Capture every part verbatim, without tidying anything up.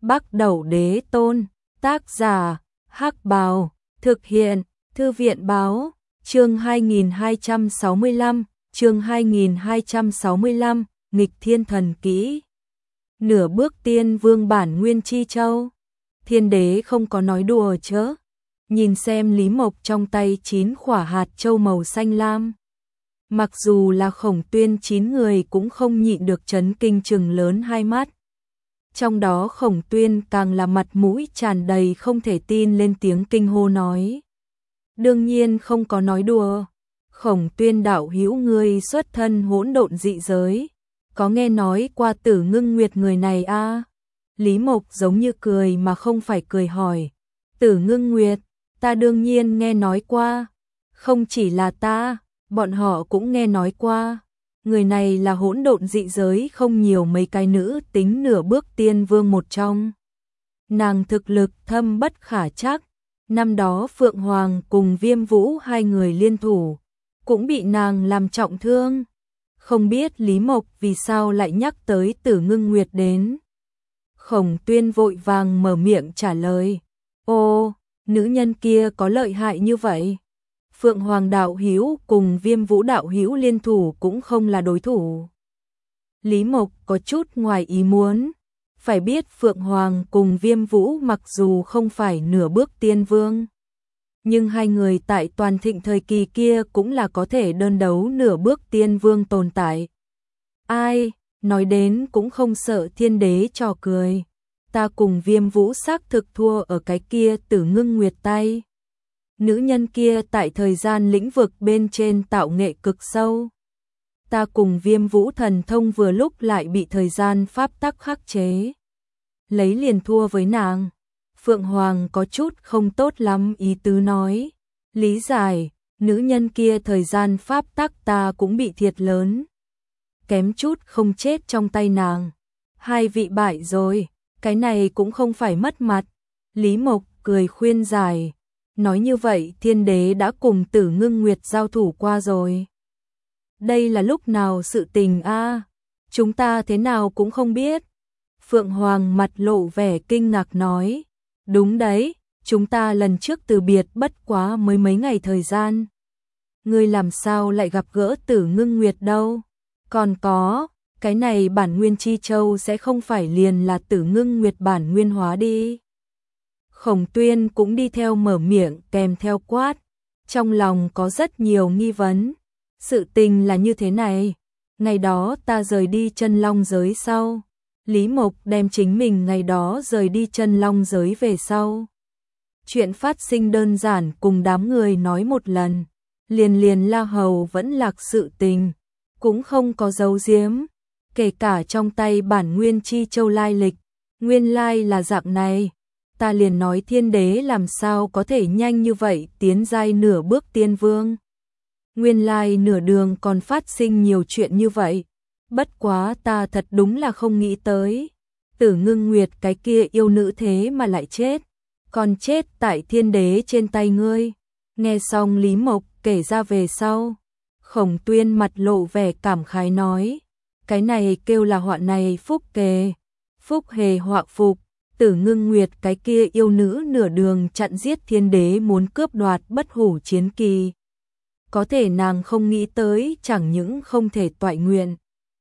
Bắc Đẩu Đế Tôn, tác giả, Hắc Bào, thực hiện, Thư viện báo, chương hai nghìn hai trăm sáu mươi lăm, chương hai nghìn hai trăm sáu mươi lăm, nghịch thiên thần kỹ. Nửa bước tiên vương bản nguyên chi châu. Thiên đế không có nói đùa chớ. Nhìn xem Lý Mộc trong tay chín quả hạt châu màu xanh lam. Mặc dù là Khổng Tuyên chín người cũng không nhịn được chấn kinh trừng lớn hai mắt. Trong đó Khổng Tuyên càng là mặt mũi tràn đầy không thể tin lên tiếng kinh hô nói. Đương nhiên không có nói đùa. Khổng Tuyên đạo hữu ngươi xuất thân hỗn độn dị giới. Có nghe nói qua Tử Ngưng Nguyệt người này a? À? Lý Mộc giống như cười mà không phải cười hỏi. Tử Ngưng Nguyệt, ta đương nhiên nghe nói qua. Không chỉ là ta, bọn họ cũng nghe nói qua. Người này là hỗn độn dị giới không nhiều mấy cái nữ tính nửa bước tiên vương một trong. Nàng thực lực thâm bất khả trắc. Năm đó Phượng Hoàng cùng Viêm Vũ hai người liên thủ, cũng bị nàng làm trọng thương. Không biết Lý Mộc vì sao lại nhắc tới Tử Ngưng Nguyệt đến. Khổng Tuyên vội vàng mở miệng trả lời. Ô, nữ nhân kia có lợi hại như vậy? Phượng Hoàng đạo hữu cùng Viêm Vũ đạo hữu liên thủ cũng không là đối thủ. Lý Mộc có chút ngoài ý muốn. Phải biết Phượng Hoàng cùng Viêm Vũ mặc dù không phải nửa bước tiên vương, nhưng hai người tại toàn thịnh thời kỳ kia cũng là có thể đơn đấu nửa bước tiên vương tồn tại. Ai, nói đến cũng không sợ thiên đế trò cười. Ta cùng Viêm Vũ xác thực thua ở cái kia Tử Ngưng Nguyệt tay. Nữ nhân kia tại thời gian lĩnh vực bên trên tạo nghệ cực sâu. Ta cùng Viêm Vũ thần thông vừa lúc lại bị thời gian pháp tắc khắc chế. Lấy liền thua với nàng. Phượng Hoàng có chút không tốt lắm ý tứ nói. Lý giải, nữ nhân kia thời gian pháp tắc ta cũng bị thiệt lớn. Kém chút không chết trong tay nàng. Hai vị bại rồi, cái này cũng không phải mất mặt. Lý Mộc cười khuyên giải. Nói như vậy thiên đế đã cùng Tử Ngưng Nguyệt giao thủ qua rồi. Đây là lúc nào sự tình a? À? Chúng ta thế nào cũng không biết. Phượng Hoàng mặt lộ vẻ kinh ngạc nói. Đúng đấy, chúng ta lần trước từ biệt bất quá mới mấy ngày thời gian. Ngươi làm sao lại gặp gỡ Tử Ngưng Nguyệt đâu? Còn có, cái này bản nguyên chi châu sẽ không phải liền là Tử Ngưng Nguyệt bản nguyên hóa đi. Khổng Tuyên cũng đi theo mở miệng kèm theo quát. Trong lòng có rất nhiều nghi vấn. Sự tình là như thế này. Ngày đó ta rời đi chân long giới sau. Lý Mộc đem chính mình ngày đó rời đi chân long giới về sau. Chuyện phát sinh đơn giản cùng đám người nói một lần. Liền liền La Hầu vẫn lạc sự tình. Cũng không có giấu giếm. Kể cả trong tay bản nguyên chi châu lai lịch. Nguyên lai là dạng này. Ta liền nói thiên đế làm sao có thể nhanh như vậy tiến giai nửa bước tiên vương. Nguyên lai nửa đường còn phát sinh nhiều chuyện như vậy. Bất quá ta thật đúng là không nghĩ tới. Tử Ngưng Nguyệt cái kia yêu nữ thế mà lại chết. Còn chết tại thiên đế trên tay ngươi. Nghe xong Lý Mộc kể ra về sau. Khổng Tuyên mặt lộ vẻ cảm khái nói. Cái này kêu là họa này phúc kề. Phúc hề họa phục. Tử Ngưng Nguyệt cái kia yêu nữ nửa đường chặn giết thiên đế muốn cướp đoạt bất hủ chiến kỳ. Có thể nàng không nghĩ tới chẳng những không thể toại nguyện.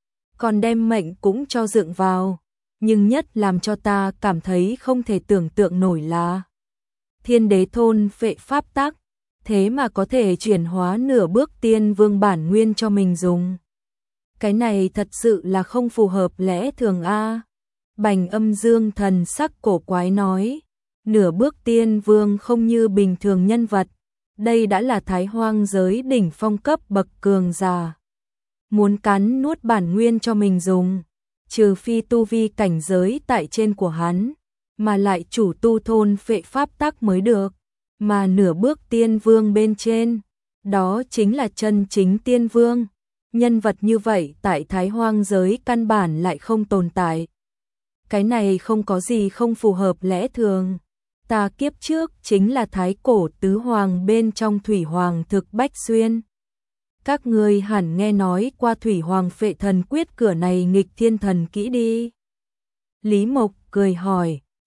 Còn đem mệnh cũng cho dựng vào. Nhưng nhất làm cho ta cảm thấy không thể tưởng tượng nổi là thiên đế thôn phệ pháp tắc. Thế mà có thể chuyển hóa nửa bước tiên vương bản nguyên cho mình dùng. Cái này thật sự là không phù hợp lẽ thường a. Bành Âm Dương thần sắc cổ quái nói. Nửa bước tiên vương không như bình thường nhân vật. Đây đã là Thái Hoang giới đỉnh phong cấp bậc cường giả. Muốn cắn nuốt bản nguyên cho mình dùng. Trừ phi tu vi cảnh giới tại trên của hắn. Mà lại chủ tu thôn phệ pháp tắc mới được. Mà nửa bước tiên vương bên trên. Đó chính là chân chính tiên vương. Nhân vật như vậy tại Thái Hoang giới căn bản lại không tồn tại. Cái này không có gì không phù hợp lẽ thường. Ta kiếp trước chính là thái cổ tứ hoàng bên trong Thủy Hoàng thực Bách Xuyên. Các ngươi hẳn nghe nói qua Thủy Hoàng phệ thần quyết cửa này nghịch thiên thần kỹ đi. Lý Mộc cười hỏi,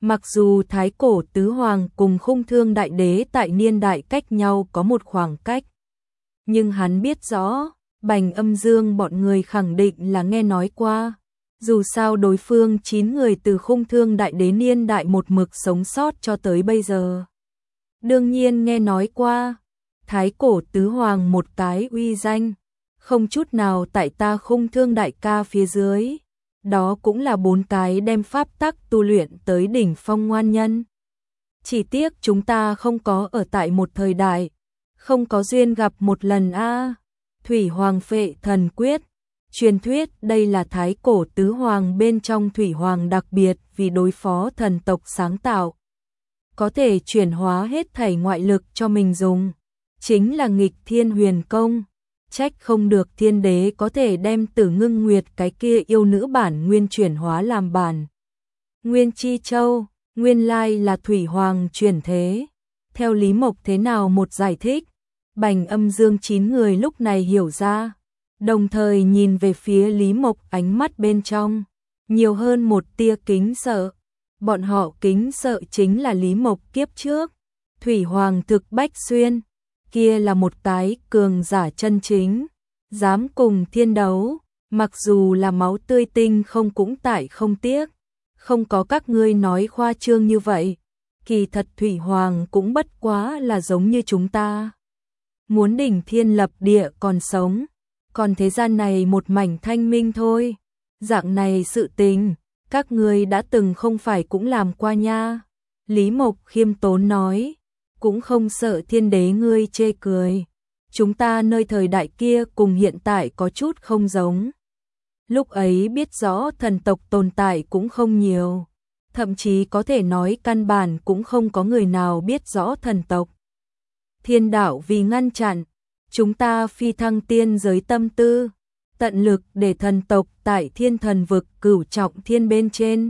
Mặc dù Thái Cổ Tứ Hoàng cùng Khung Thương Đại Đế tại niên đại cách nhau có một khoảng cách, nhưng hắn biết rõ, Bành Âm Dương bọn người khẳng định là nghe nói qua. Dù sao đối phương chín người từ Khung Thương Đại Đế niên đại một mực sống sót cho tới bây giờ. Đương nhiên nghe nói qua, Thái Cổ Tứ Hoàng một cái uy danh, không chút nào tại ta Khung Thương Đại ca phía dưới. Đó cũng là bốn cái đem pháp tắc tu luyện tới đỉnh phong ngoan nhân. Chỉ tiếc chúng ta không có ở tại một thời đại, không có duyên gặp một lần a. Thủy Hoàng Phệ Thần Quyết, truyền thuyết đây là Thái Cổ Tứ Hoàng bên trong Thủy Hoàng đặc biệt vì đối phó thần tộc sáng tạo. Có thể chuyển hóa hết thảy ngoại lực cho mình dùng, chính là nghịch thiên huyền công. Trách không được thiên đế có thể đem Tử Ngưng Nguyệt cái kia yêu nữ bản nguyên chuyển hóa làm bản Nguyên Chi Châu, nguyên lai là Thủy Hoàng chuyển thế. Theo Lý Mộc thế nào một giải thích, Bành Âm Dương chín người lúc này hiểu ra, đồng thời nhìn về phía Lý Mộc, ánh mắt bên trong nhiều hơn một tia kính sợ. Bọn họ kính sợ chính là Lý Mộc kiếp trước, Thủy Hoàng thực Bách Xuyên, kia là một cái cường giả chân chính, dám cùng thiên đấu, mặc dù là máu tươi tinh không cũng tại không tiếc. Không có các ngươi nói khoa trương như vậy, kỳ thật Thủy Hoàng cũng bất quá là giống như chúng ta. Muốn đỉnh thiên lập địa còn sống, còn thế gian này một mảnh thanh minh thôi. Dạng này sự tình, các ngươi đã từng không phải cũng làm qua nha. Lý Mộc khiêm tốn nói, cũng không sợ thiên đế ngươi chê cười. Chúng ta nơi thời đại kia cùng hiện tại có chút không giống. Lúc ấy biết rõ thần tộc tồn tại cũng không nhiều, thậm chí có thể nói căn bản cũng không có người nào biết rõ thần tộc. Thiên đạo vì ngăn chặn chúng ta phi thăng tiên giới tâm tư, tận lực để thần tộc tại thiên thần vực cửu trọng thiên bên trên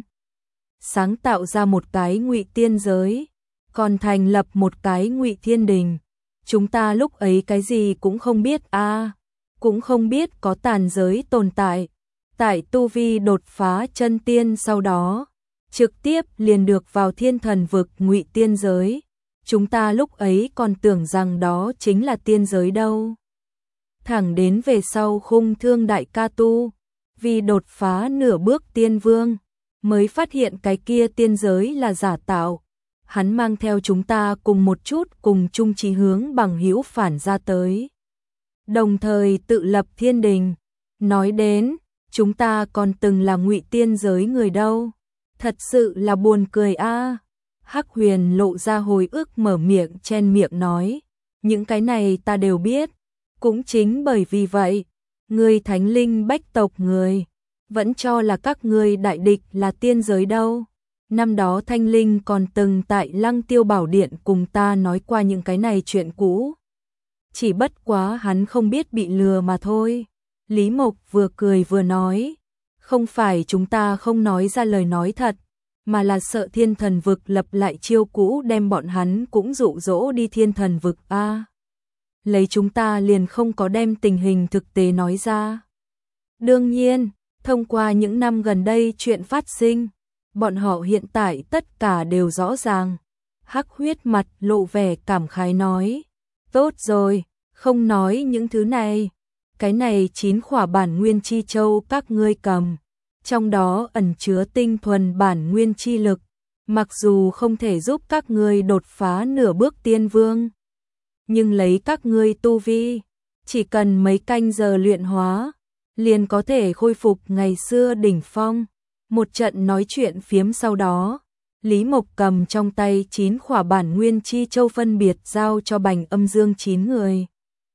sáng tạo ra một cái ngụy tiên giới, còn thành lập một cái ngụy thiên đình. Chúng ta lúc ấy cái gì cũng không biết a, à, cũng không biết có tàn giới tồn tại. Tại tu vi đột phá chân tiên sau đó, trực tiếp liền được vào thiên thần vực ngụy tiên giới. Chúng ta lúc ấy còn tưởng rằng đó chính là tiên giới đâu. Thẳng đến về sau Khung Thương Đại ca tu, vì đột phá nửa bước tiên vương, mới phát hiện cái kia tiên giới là giả tạo. Hắn mang theo chúng ta cùng một chút cùng chung chí hướng bằng hữu phản ra tới. Đồng thời tự lập thiên đình. Nói đến, chúng ta còn từng là ngụy tiên giới người đâu. Thật sự là buồn cười a. À. Hắc Huyền lộ ra hồi ức mở miệng chen miệng nói, những cái này ta đều biết. Cũng chính bởi vì vậy, người thánh linh bách tộc người vẫn cho là các ngươi đại địch là tiên giới đâu. Năm đó Thanh Linh còn từng tại Lăng Tiêu Bảo Điện cùng ta nói qua những cái này chuyện cũ. Chỉ bất quá hắn không biết bị lừa mà thôi. Lý Mộc vừa cười vừa nói, không phải chúng ta không nói ra lời nói thật, mà là sợ thiên thần vực lập lại chiêu cũ đem bọn hắn cũng dụ dỗ đi thiên thần vực a. À, lấy chúng ta liền không có đem tình hình thực tế nói ra. Đương nhiên, thông qua những năm gần đây chuyện phát sinh, bọn họ hiện tại tất cả đều rõ ràng. Hắc Huyết mặt lộ vẻ cảm khái nói, tốt rồi, không nói những thứ này. Cái này chín khỏa bản nguyên chi châu các ngươi cầm, trong đó ẩn chứa tinh thuần bản nguyên chi lực, mặc dù không thể giúp các ngươi đột phá nửa bước tiên vương, nhưng lấy các ngươi tu vi, chỉ cần mấy canh giờ luyện hóa, liền có thể khôi phục ngày xưa đỉnh phong. Một trận nói chuyện phiếm sau đó, Lý Mộc cầm trong tay chín khỏa bản nguyên chi châu phân biệt giao cho Bành Âm Dương chín người.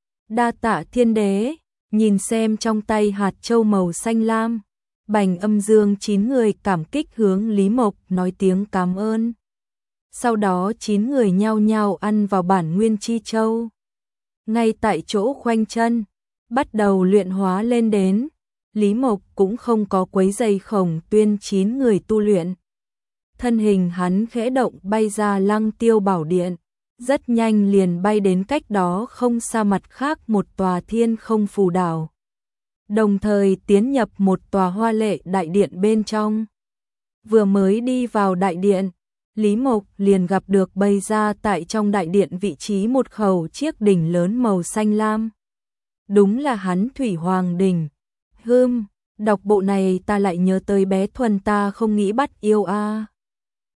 Đa tạ thiên đế. Nhìn xem trong tay hạt châu màu xanh lam, Bành Âm Dương chín người cảm kích hướng Lý Mộc nói tiếng cảm ơn. Sau đó chín người nhao nhao ăn vào bản nguyên chi châu. Ngay tại chỗ khoanh chân, bắt đầu luyện hóa lên đến. Lý Mộc cũng không có quấy rầy Khổng Tuyên chín người tu luyện. Thân hình hắn khẽ động bay ra Lăng Tiêu Bảo Điện, rất nhanh liền bay đến cách đó không xa mặt khác một tòa thiên không phù đảo. Đồng thời tiến nhập một tòa hoa lệ đại điện bên trong. Vừa mới đi vào đại điện, Lý Mộc liền gặp được bày ra tại trong đại điện vị trí một khẩu chiếc đỉnh lớn màu xanh lam. Đúng là hắn Thủy Hoàng đỉnh. Hưm, đọc bộ này ta lại nhớ tới bé Thuần ta không nghĩ bắt yêu a.